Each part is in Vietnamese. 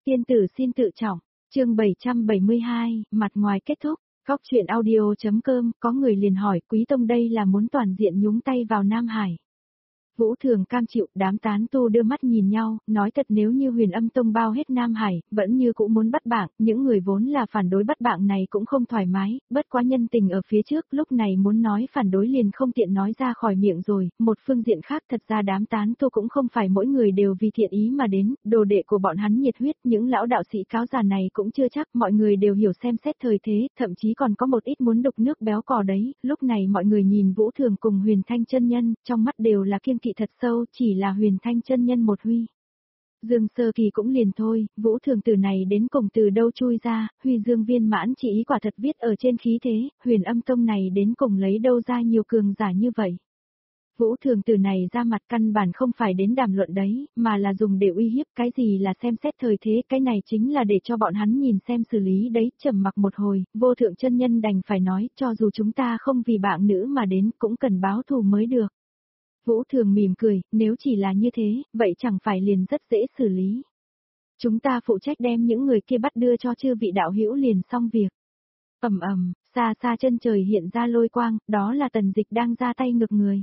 Tiên tử xin tự trọng, chương 772, mặt ngoài kết thúc, góc chuyện audio.com, có người liền hỏi Quý Tông đây là muốn toàn diện nhúng tay vào Nam Hải. Vũ Thường cam chịu, đám tán tu đưa mắt nhìn nhau, nói thật nếu như Huyền Âm Tông bao hết Nam Hải, vẫn như cũng muốn bắt bảng, những người vốn là phản đối bắt bảng này cũng không thoải mái, bất quá nhân tình ở phía trước, lúc này muốn nói phản đối liền không tiện nói ra khỏi miệng rồi, một phương diện khác thật ra đám tán tu cũng không phải mỗi người đều vì thiện ý mà đến, đồ đệ của bọn hắn nhiệt huyết, những lão đạo sĩ cáo già này cũng chưa chắc mọi người đều hiểu xem xét thời thế, thậm chí còn có một ít muốn đục nước béo cò đấy, lúc này mọi người nhìn Vũ Thường cùng Huyền Thanh chân nhân, trong mắt đều là kiêng kỵ thật sâu, chỉ là Huyền Thanh chân nhân một huy. Dương Sơ Kỳ cũng liền thôi, Vũ Thường từ này đến cùng từ đâu chui ra, Huy Dương viên mãn chỉ ý quả thật viết ở trên khí thế, Huyền Âm Tông này đến cùng lấy đâu ra nhiều cường giả như vậy. Vũ Thường từ này ra mặt căn bản không phải đến đàm luận đấy, mà là dùng để uy hiếp, cái gì là xem xét thời thế, cái này chính là để cho bọn hắn nhìn xem xử lý đấy, trầm mặc một hồi, Vô Thượng chân nhân đành phải nói, cho dù chúng ta không vì bạn nữ mà đến, cũng cần báo thù mới được. Vũ Thường mỉm cười, nếu chỉ là như thế, vậy chẳng phải liền rất dễ xử lý. Chúng ta phụ trách đem những người kia bắt đưa cho chư vị đạo hữu liền xong việc. Ầm ầm, xa xa chân trời hiện ra lôi quang, đó là Tần Dịch đang ra tay ngược người.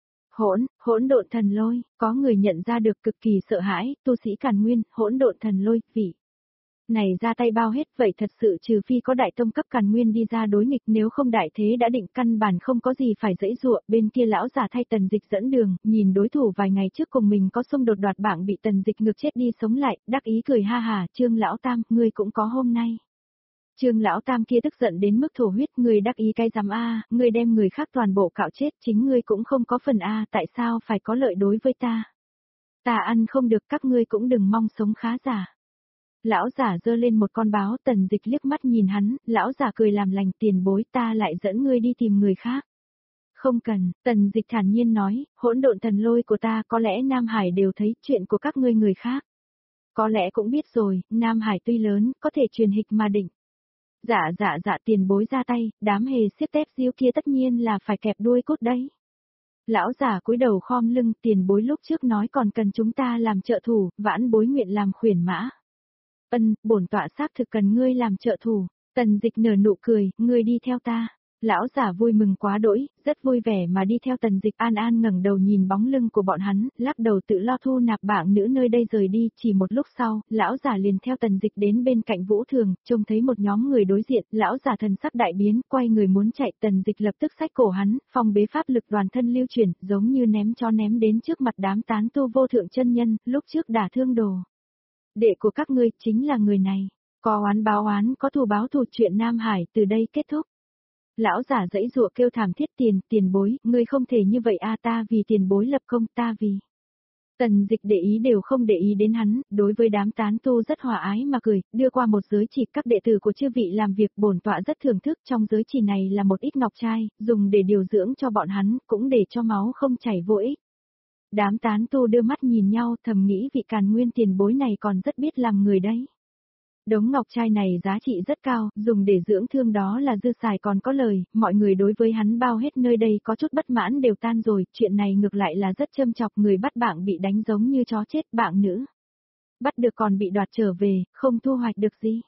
Hỗn độn thần lôi, có người nhận ra được cực kỳ sợ hãi, tu sĩ Càn Nguyên, hỗn độn thần lôi, vị này ra tay bao hết, vậy thật sự trừ phi có đại tông cấp Càn Nguyên đi ra đối nghịch, nếu không đại thế đã định căn bản không có gì phải dãy dụa, bên kia lão giả thay Tần Dịch dẫn đường, nhìn đối thủ vài ngày trước cùng mình có xung đột đoạt bảng bị Tần Dịch ngược chết đi sống lại, đắc ý cười ha hà, Trương lão tam, ngươi cũng có hôm nay. Trương lão tam kia tức giận đến mức thổ huyết, ngươi đắc ý cái dám a, ngươi đem người khác toàn bộ cạo chết, chính ngươi cũng không có phần a, tại sao phải có lợi đối với ta? Ta ăn không được, các ngươi cũng đừng mong sống khá giả. Lão giả giơ lên một con báo, Tần Dịch liếc mắt nhìn hắn, lão giả cười làm lành, tiền bối, ta lại dẫn ngươi đi tìm người khác. Không cần, Tần Dịch thản nhiên nói, hỗn độn thần lôi của ta có lẽ Nam Hải đều thấy, chuyện của các ngươi người khác. Có lẽ cũng biết rồi, Nam Hải tuy lớn, có thể truyền hịch mà định. Dạ tiền bối ra tay, đám hề xiết tép diêu kia tất nhiên là phải kẹp đuôi cốt đấy. Lão giả cúi đầu khom lưng, tiền bối lúc trước nói còn cần chúng ta làm trợ thủ, vãn bối nguyện làm khuyển mã. Bổn tọa xác thực cần ngươi làm trợ thủ. Tần Dịch nở nụ cười, ngươi đi theo ta. Lão giả vui mừng quá đỗi, rất vui vẻ mà đi theo Tần Dịch. An An ngẩng đầu nhìn bóng lưng của bọn hắn, lắc đầu tự lo thu nạp bảng nữ nơi đây rời đi. Chỉ một lúc sau, lão giả liền theo Tần Dịch đến bên cạnh Vũ Thường, trông thấy một nhóm người đối diện, lão giả thần sắc đại biến, quay người muốn chạy, Tần Dịch lập tức xách cổ hắn, phong bế pháp lực đoàn thân lưu chuyển, giống như ném cho ném đến trước mặt đám tán tu Vô Thượng chân nhân, lúc trước đả thương đồ đệ của các ngươi chính là người này, có oán báo oán, có thù báo thù, chuyện Nam Hải từ đây kết thúc. Lão giả dãy dụa kêu thảm thiết, tiền bối, ngươi không thể như vậy a, ta vì tiền bối lập công, ta vì. Tần Dịch để ý đều không để ý đến hắn, đối với đám tán tu rất hòa ái mà cười, đưa qua một giới chỉ, các đệ tử của chư vị làm việc, bổn tọa rất thưởng thức, trong giới chỉ này là một ít ngọc trai, dùng để điều dưỡng cho bọn hắn, cũng để cho máu không chảy vô ích. Đám tán tu đưa mắt nhìn nhau, thầm nghĩ vị Càn Nguyên tiền bối này còn rất biết làm người đấy. Đống ngọc trai này giá trị rất cao, dùng để dưỡng thương đó là dư xài còn có lời, mọi người đối với hắn bao hết nơi đây có chút bất mãn đều tan rồi, chuyện này ngược lại là rất châm chọc, người bắt bảng bị đánh giống như chó chết, bảng nữ bắt được còn bị đoạt trở về, không thu hoạch được gì.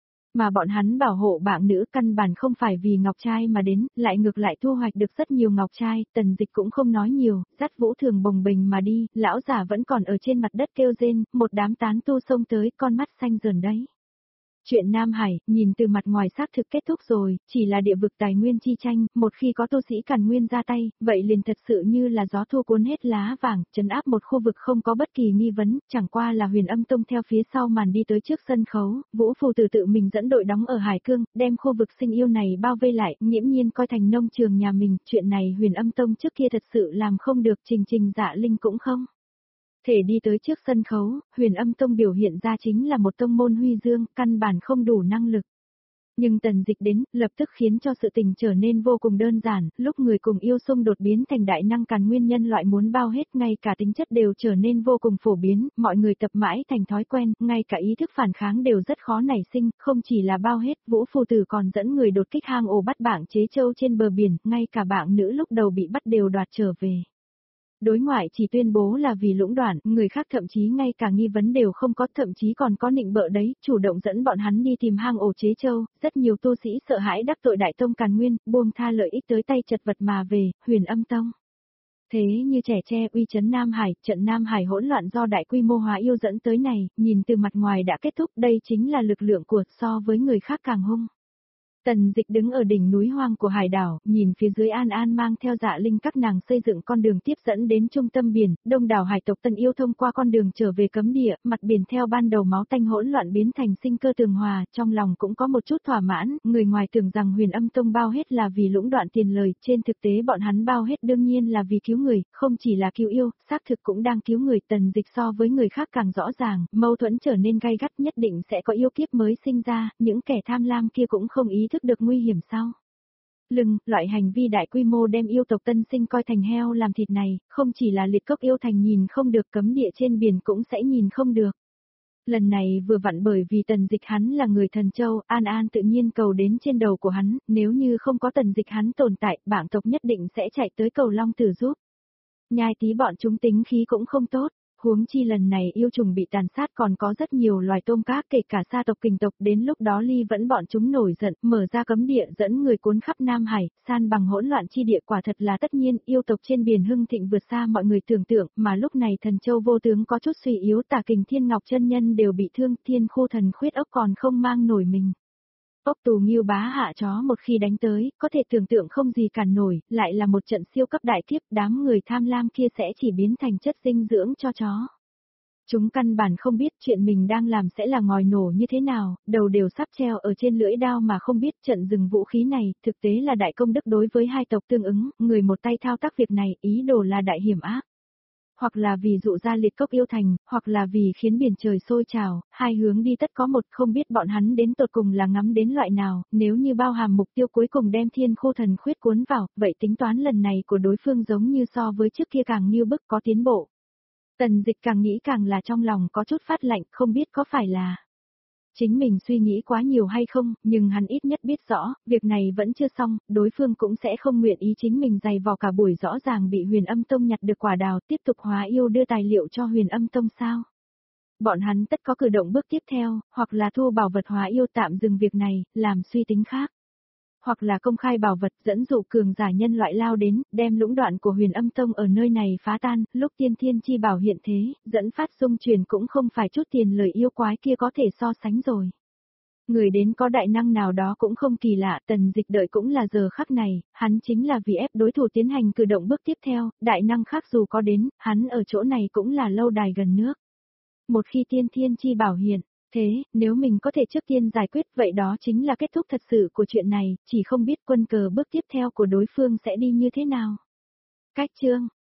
Mà bọn hắn bảo hộ bảng nữ căn bản không phải vì ngọc trai mà đến, lại ngược lại thu hoạch được rất nhiều ngọc trai, Tần Dịch cũng không nói nhiều, dắt Vũ Thường bồng bềnh mà đi, lão giả vẫn còn ở trên mặt đất kêu rên, một đám tán tu xông tới, con mắt xanh rờn đấy. Chuyện Nam Hải, nhìn từ mặt ngoài xác thực kết thúc rồi, chỉ là địa vực tài nguyên chi tranh, một khi có tu sĩ Càn Nguyên ra tay, vậy liền thật sự như là gió thu cuốn hết lá vàng, trấn áp một khu vực không có bất kỳ nghi vấn, chẳng qua là Huyền Âm Tông theo phía sau màn đi tới trước sân khấu, Vũ Phù Tử tự mình dẫn đội đóng ở Hải Cương, đem khu vực sinh yêu này bao vây lại, nghiễm nhiên coi thành nông trường nhà mình, chuyện này Huyền Âm Tông trước kia thật sự làm không được, Trình Dạ Linh cũng không thể đi tới trước sân khấu, Huyền Âm Tông biểu hiện ra chính là một tông môn huy dương, căn bản không đủ năng lực. Nhưng Tần Dịch đến, lập tức khiến cho sự tình trở nên vô cùng đơn giản, lúc người cùng yêu xung đột biến thành đại năng Càn Nguyên nhân loại muốn bao hết, ngay cả tính chất đều trở nên vô cùng phổ biến, mọi người tập mãi thành thói quen, ngay cả ý thức phản kháng đều rất khó nảy sinh, không chỉ là bao hết, Vũ Phù Tử còn dẫn người đột kích hang ổ bắt bảng chế châu trên bờ biển, ngay cả bảng nữ lúc đầu bị bắt đều đoạt trở về. Đối ngoại chỉ tuyên bố là vì lũng đoạn, người khác thậm chí ngay cả nghi vấn đều không có, thậm chí còn có nịnh bợ đấy, chủ động dẫn bọn hắn đi tìm hang ổ chế châu, rất nhiều tu sĩ sợ hãi đắc tội đại tông Càn Nguyên, buông tha lợi ích tới tay chật vật mà về, Huyền Âm Tông. Thế như trẻ tre uy chấn Nam Hải, trận Nam Hải hỗn loạn do đại quy mô hóa yêu dẫn tới này, nhìn từ mặt ngoài đã kết thúc, đây chính là lực lượng của so với người khác càng hung. Tần Dịch đứng ở đỉnh núi hoang của hải đảo, nhìn phía dưới An An mang theo Dạ Linh các nàng xây dựng con đường tiếp dẫn đến trung tâm biển, đông đảo hải tộc Tân Yêu thông qua con đường trở về cấm địa, mặt biển theo ban đầu máu tanh hỗn loạn biến thành sinh cơ tường hòa, trong lòng cũng có một chút thỏa mãn, người ngoài tưởng rằng Huyền Âm Tông bao hết là vì lũng đoạn tiền lời, trên thực tế bọn hắn bao hết đương nhiên là vì cứu người, không chỉ là cứu yêu, xác thực cũng đang cứu người. Tần Dịch so với người khác càng rõ ràng, mâu thuẫn trở nên gay gắt, nhất định sẽ có yêu kiếp mới sinh ra, những kẻ tham lam kia cũng không ý thức được nguy hiểm sao. Loại hành vi đại quy mô đem yêu tộc tân sinh coi thành heo làm thịt này, không chỉ là liệt cốc yêu thành nhìn không được, cấm địa trên biển cũng sẽ nhìn không được. Lần này vừa vặn bởi vì Tần Dịch hắn là người Thần Châu, An An tự nhiên cầu đến trên đầu của hắn, nếu như không có Tần Dịch hắn tồn tại, bảng tộc nhất định sẽ chạy tới cầu Long Tử giúp. Nhai tí bọn chúng tính khí cũng không tốt. Huống chi lần này yêu trùng bị tàn sát còn có rất nhiều loài tôm cá, kể cả sa tộc kình tộc, đến lúc đó Ly vẫn bọn chúng nổi giận, mở ra cấm địa dẫn người cuốn khắp Nam Hải, san bằng hỗn loạn chi địa, quả thật là tất nhiên, yêu tộc trên biển hưng thịnh vượt xa mọi người tưởng tượng, mà lúc này Thần Châu vô tướng có chút suy yếu, Tả Kình Thiên Ngọc chân nhân đều bị thương, Thiên Khu Thần Khuyết ốc còn không mang nổi mình. Ốc tù Nghiêu bá hạ chó một khi đánh tới, có thể tưởng tượng không gì cản nổi, lại là một trận siêu cấp đại kiếp, đám người tham lam kia sẽ chỉ biến thành chất dinh dưỡng cho chó. Chúng căn bản không biết chuyện mình đang làm sẽ là ngòi nổ như thế nào, đầu đều sắp treo ở trên lưỡi đao mà không biết trận dừng vũ khí này, thực tế là đại công đức đối với hai tộc tương ứng, người một tay thao tác việc này, ý đồ là đại hiểm ác. Hoặc là vì dụ ra liệt cốc yêu thành, hoặc là vì khiến biển trời sôi trào, hai hướng đi tất có một, không biết bọn hắn đến tột cùng là ngắm đến loại nào, nếu như bao hàm mục tiêu cuối cùng đem Thiên Khu Thần Khuyết cuốn vào, vậy tính toán lần này của đối phương giống như so với trước kia càng nghiêu bức có tiến bộ. Tần Dịch càng nghĩ càng là trong lòng có chút phát lạnh, không biết có phải là chính mình suy nghĩ quá nhiều hay không, nhưng hắn ít nhất biết rõ, việc này vẫn chưa xong, đối phương cũng sẽ không nguyện ý chính mình dày vò cả buổi, rõ ràng bị Huyền Âm Tông nhặt được quả đào, tiếp tục hóa yêu đưa tài liệu cho Huyền Âm Tông sao. Bọn hắn tất có cử động bước tiếp theo, hoặc là thu bảo vật hóa yêu tạm dừng việc này, làm suy tính khác. Hoặc là công khai bảo vật dẫn dụ cường giả nhân loại lao đến, đem lũng đoạn của Huyền Âm Tông ở nơi này phá tan, lúc tiên thiên chi bảo hiện thế, dẫn phát dung truyền cũng không phải chút tiền lời yêu quái kia có thể so sánh rồi. Người đến có đại năng nào đó cũng không kỳ lạ, Tần Dịch đợi cũng là giờ khắc này, hắn chính là vì ép đối thủ tiến hành cử động bước tiếp theo, đại năng khác dù có đến, hắn ở chỗ này cũng là lâu đài gần nước. Một khi tiên thiên chi bảo hiện, thế, nếu mình có thể trước tiên giải quyết vậy đó chính là kết thúc thật sự của chuyện này, chỉ không biết quân cờ bước tiếp theo của đối phương sẽ đi như thế nào. Cách chương